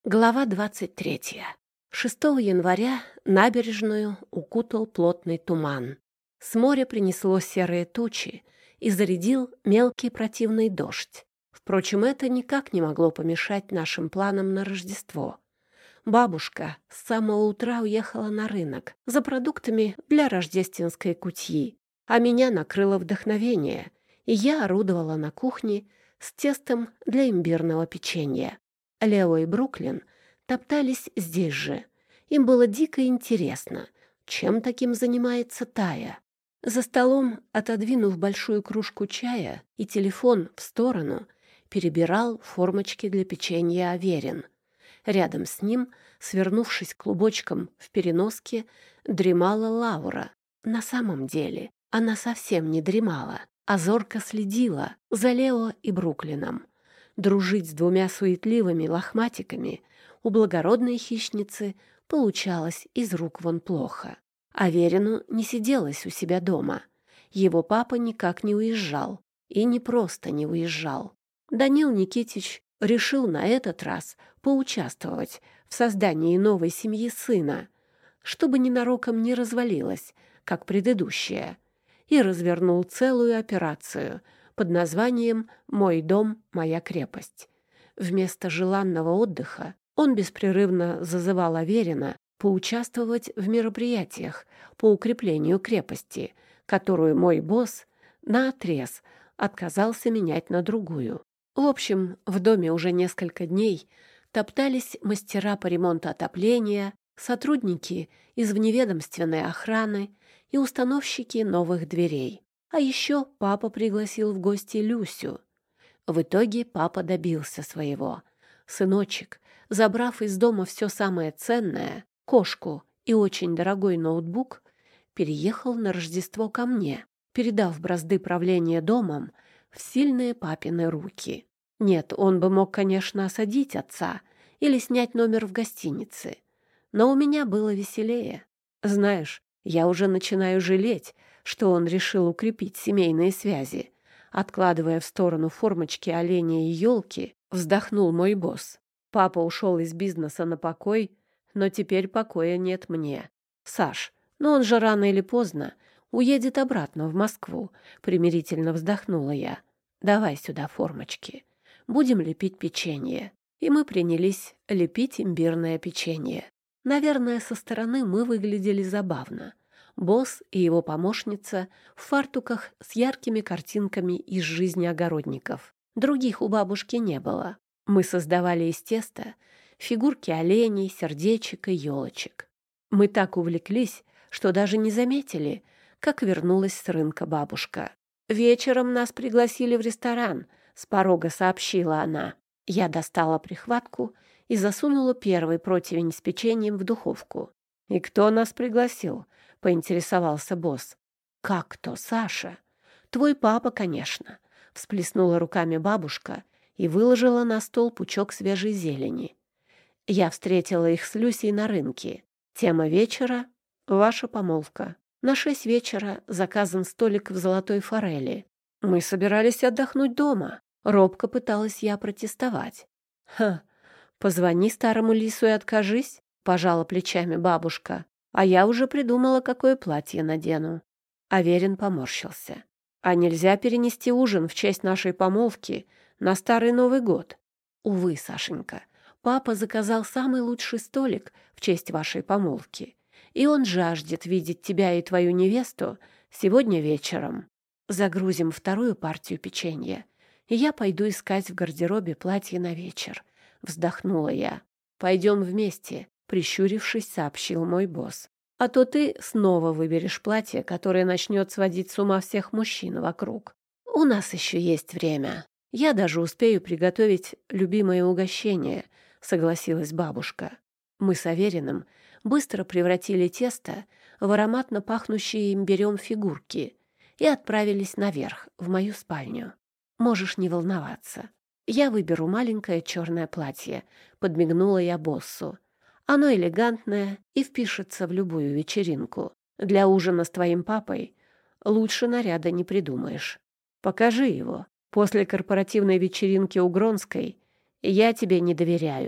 Глава 23. 6 января набережную укутал плотный туман. С моря принесло серые тучи и зарядил мелкий противный дождь. Впрочем, это никак не могло помешать нашим планам на Рождество. Бабушка с самого утра уехала на рынок за продуктами для рождественской кутьи, а меня накрыло вдохновение, и я орудовала на кухне с тестом для имбирного печенья. Лео и Бруклин топтались здесь же. Им было дико интересно, чем таким занимается Тая. За столом, отодвинув большую кружку чая и телефон в сторону, перебирал формочки для печенья Аверин. Рядом с ним, свернувшись клубочком в переноске, дремала Лаура. На самом деле она совсем не дремала, а зорко следила за Лео и Бруклином. Дружить с двумя суетливыми лохматиками у благородной хищницы получалось из рук вон плохо. Аверину не сиделось у себя дома. Его папа никак не уезжал. И не просто не уезжал. Данил Никитич решил на этот раз поучаствовать в создании новой семьи сына, чтобы ненароком не развалилась, как предыдущая, и развернул целую операцию под названием «Мой дом, моя крепость». Вместо желанного отдыха он беспрерывно зазывал Аверина поучаствовать в мероприятиях по укреплению крепости, которую мой босс наотрез отказался менять на другую. В общем, в доме уже несколько дней топтались мастера по ремонту отопления, сотрудники из вневедомственной охраны и установщики новых дверей. А еще папа пригласил в гости Люсю. В итоге папа добился своего. Сыночек, забрав из дома все самое ценное, кошку и очень дорогой ноутбук, переехал на Рождество ко мне, передав бразды правления домом в сильные папины руки. Нет, он бы мог, конечно, осадить отца или снять номер в гостинице, но у меня было веселее. Знаешь, я уже начинаю жалеть, что он решил укрепить семейные связи. Откладывая в сторону формочки оленя и елки, вздохнул мой босс. Папа ушел из бизнеса на покой, но теперь покоя нет мне. Саш, но он же рано или поздно уедет обратно в Москву, примирительно вздохнула я. Давай сюда формочки. Будем лепить печенье. И мы принялись лепить имбирное печенье. Наверное, со стороны мы выглядели забавно. Босс и его помощница в фартуках с яркими картинками из жизни огородников. Других у бабушки не было. Мы создавали из теста фигурки оленей, сердечек и елочек. Мы так увлеклись, что даже не заметили, как вернулась с рынка бабушка. «Вечером нас пригласили в ресторан», — с порога сообщила она. Я достала прихватку и засунула первый противень с печеньем в духовку. «И кто нас пригласил?» — поинтересовался босс. «Как кто, Саша? Твой папа, конечно», — всплеснула руками бабушка и выложила на стол пучок свежей зелени. Я встретила их с Люсей на рынке. Тема вечера — ваша помолвка. На 6 вечера заказан столик в «Золотой форели». Мы собирались отдохнуть дома. Робко пыталась я протестовать. «Ха, позвони старому лису и откажись», — пожала плечами бабушка. «А я уже придумала, какое платье надену». Аверин поморщился. «А нельзя перенести ужин в честь нашей помолвки на Старый Новый год?» «Увы, Сашенька, папа заказал самый лучший столик в честь вашей помолвки, и он жаждет видеть тебя и твою невесту сегодня вечером. Загрузим вторую партию печенья, и я пойду искать в гардеробе платье на вечер», — вздохнула я. «Пойдем вместе», — прищурившись, сообщил мой босс. «А то ты снова выберешь платье, которое начнет сводить с ума всех мужчин вокруг. У нас еще есть время. Я даже успею приготовить любимое угощение», — согласилась бабушка. Мы с Авериным быстро превратили тесто в ароматно пахнущие имбирем фигурки и отправились наверх, в мою спальню. «Можешь не волноваться. Я выберу маленькое черное платье», — подмигнула я боссу. «Оно элегантное и впишется в любую вечеринку. Для ужина с твоим папой лучше наряда не придумаешь. Покажи его. После корпоративной вечеринки у Гронской я тебе не доверяю»,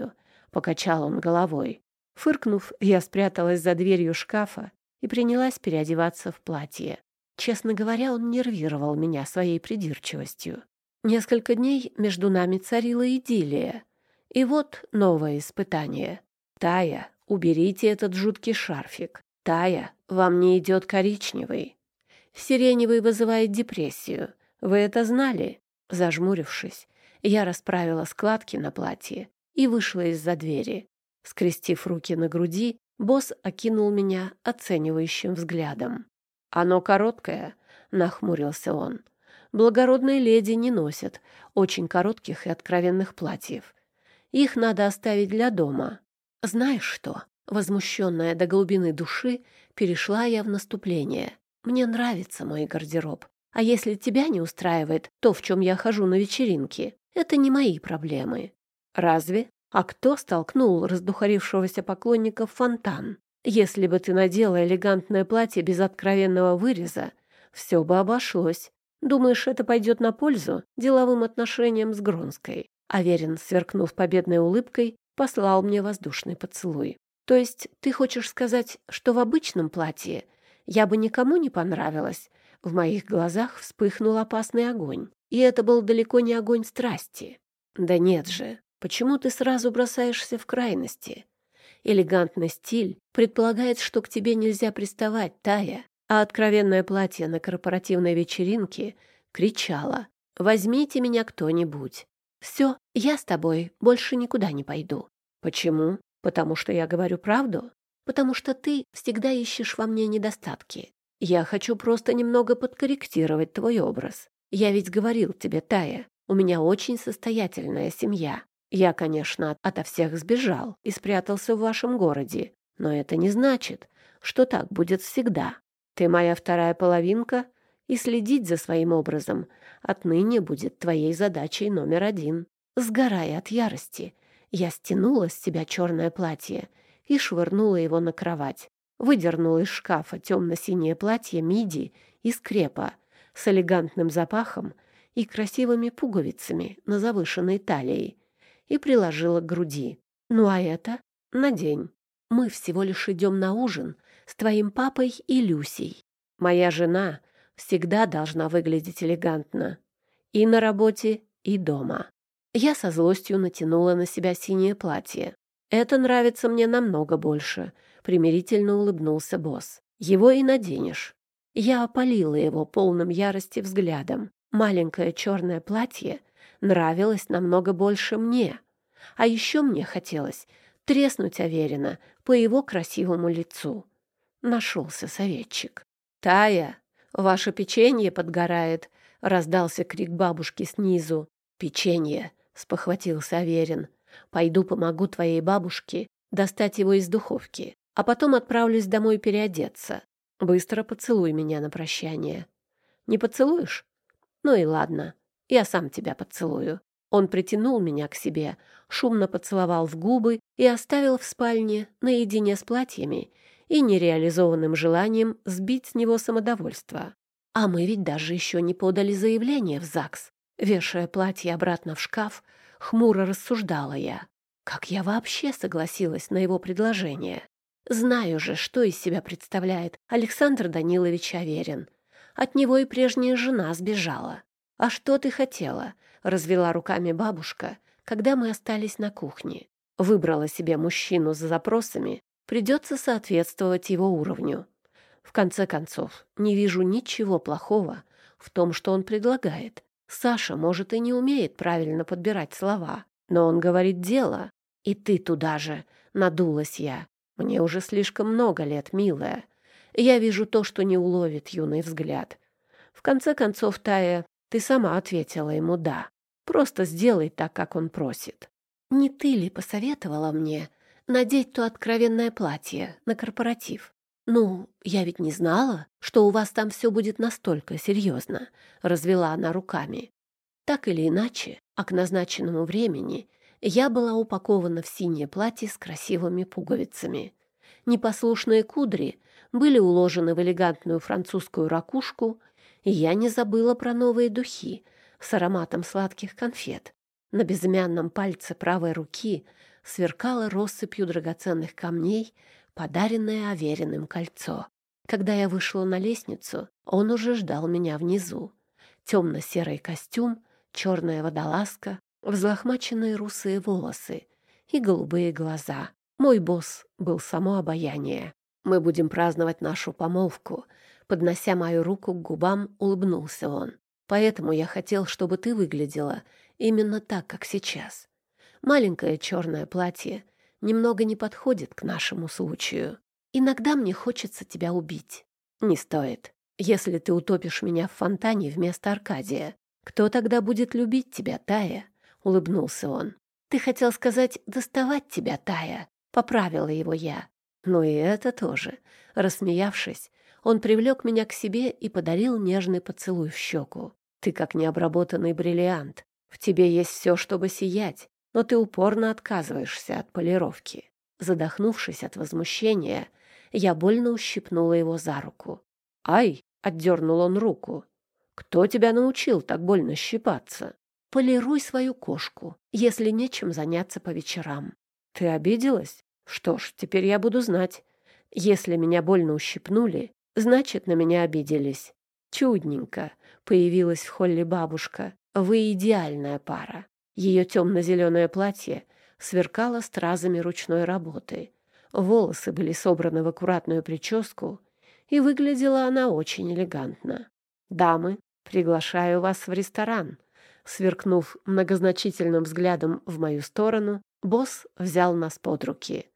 — покачал он головой. Фыркнув, я спряталась за дверью шкафа и принялась переодеваться в платье. Честно говоря, он нервировал меня своей придирчивостью. Несколько дней между нами царила идиллия. И вот новое испытание. «Тая, уберите этот жуткий шарфик. Тая, вам не идет коричневый. Сиреневый вызывает депрессию. Вы это знали?» Зажмурившись, я расправила складки на платье и вышла из-за двери. Скрестив руки на груди, босс окинул меня оценивающим взглядом. «Оно короткое», — нахмурился он. «Благородные леди не носят очень коротких и откровенных платьев. Их надо оставить для дома». «Знаешь что?» Возмущенная до глубины души, перешла я в наступление. «Мне нравится мой гардероб. А если тебя не устраивает то, в чем я хожу на вечеринки, это не мои проблемы». «Разве? А кто столкнул раздухарившегося поклонника в фонтан? Если бы ты надела элегантное платье без откровенного выреза, все бы обошлось. Думаешь, это пойдет на пользу деловым отношениям с Гронской?» Аверин, сверкнув победной улыбкой, послал мне воздушный поцелуй. «То есть ты хочешь сказать, что в обычном платье я бы никому не понравилась?» В моих глазах вспыхнул опасный огонь. И это был далеко не огонь страсти. «Да нет же, почему ты сразу бросаешься в крайности? Элегантный стиль предполагает, что к тебе нельзя приставать, Тая, а откровенное платье на корпоративной вечеринке кричало: «Возьмите меня кто-нибудь». «Все, я с тобой больше никуда не пойду». «Почему? Потому что я говорю правду? Потому что ты всегда ищешь во мне недостатки. Я хочу просто немного подкорректировать твой образ. Я ведь говорил тебе, Тая, у меня очень состоятельная семья. Я, конечно, ото всех сбежал и спрятался в вашем городе, но это не значит, что так будет всегда. Ты моя вторая половинка, и следить за своим образом отныне будет твоей задачей номер один». Сгорая от ярости, я стянула с себя черное платье и швырнула его на кровать. Выдернула из шкафа темно-синее платье миди из крепа с элегантным запахом и красивыми пуговицами на завышенной талии и приложила к груди. «Ну а это надень. Мы всего лишь идем на ужин с твоим папой и Люсей. Моя жена всегда должна выглядеть элегантно. И на работе, и дома». Я со злостью натянула на себя синее платье. «Это нравится мне намного больше», — примирительно улыбнулся босс. «Его и наденешь». Я опалила его полным ярости взглядом. Маленькое черное платье нравилось намного больше мне. А еще мне хотелось треснуть Аверина по его красивому лицу. Нашелся советчик. «Тая, ваше печенье подгорает», — раздался крик бабушки снизу. «Печенье», — спохватился Аверин. «Пойду помогу твоей бабушке достать его из духовки, а потом отправлюсь домой переодеться. Быстро поцелуй меня на прощание». «Не поцелуешь? Ну и ладно, я сам тебя поцелую». Он притянул меня к себе, шумно поцеловал в губы и оставил в спальне наедине с платьями и нереализованным желанием сбить с него самодовольство. А мы ведь даже еще не подали заявление в ЗАГС. Вешая платье обратно в шкаф, хмуро рассуждала я. Как я вообще согласилась на его предложение? Знаю же, что из себя представляет Александр Данилович Аверин. От него и прежняя жена сбежала. «А что ты хотела?» — развела руками бабушка, когда мы остались на кухне. Выбрала себе мужчину с запросами, придется соответствовать его уровню. В конце концов, не вижу ничего плохого в том, что он предлагает. Саша, может, и не умеет правильно подбирать слова, но он говорит дело. И ты туда же, надулась я. Мне уже слишком много лет, милая. Я вижу то, что не уловит юный взгляд. В конце концов, Тая, ты сама ответила ему «да». Просто сделай так, как он просит. Не ты ли посоветовала мне надеть то откровенное платье на корпоратив? Ну, я ведь не знала, что у вас там все будет настолько серьезно, развела она руками. Так или иначе, а к назначенному времени я была упакована в синее платье с красивыми пуговицами. Непослушные кудри были уложены в элегантную французскую ракушку, и я не забыла про новые духи с ароматом сладких конфет. На безымянном пальце правой руки сверкало россыпью драгоценных камней, подаренное Авериным кольцо. Когда я вышла на лестницу, он уже ждал меня внизу. Темно-серый костюм, черная водолазка, взлохмаченные русые волосы и голубые глаза. Мой босс был само обаяние. «Мы будем праздновать нашу помолвку», — поднося мою руку к губам, улыбнулся он. «Поэтому я хотел, чтобы ты выглядела именно так, как сейчас. Маленькое черное платье немного не подходит к нашему случаю. Иногда мне хочется тебя убить. Не стоит. Если ты утопишь меня в фонтане вместо Аркадия, кто тогда будет любить тебя, Тая?» — улыбнулся он. «Ты хотел сказать «доставать тебя, Тая», — поправила его я. «Ну и это тоже». Рассмеявшись, он привлек меня к себе и подарил нежный поцелуй в щеку. «Ты как необработанный бриллиант. В тебе есть все, чтобы сиять, но ты упорно отказываешься от полировки». Задохнувшись от возмущения, я больно ущипнула его за руку. «Ай!» — отдернул он руку. «Кто тебя научил так больно щипаться?» «Полируй свою кошку, если нечем заняться по вечерам». «Ты обиделась? Что ж, теперь я буду знать. Если меня больно ущипнули, значит, на меня обиделись». «Чудненько!» — появилась в холле бабушка. «Вы идеальная пара». Ее темно-зеленое платье сверкало стразами ручной работы. Волосы были собраны в аккуратную прическу, и выглядела она очень элегантно. «Дамы, приглашаю вас в ресторан». Сверкнув многозначительным взглядом в мою сторону, босс взял нас под руки.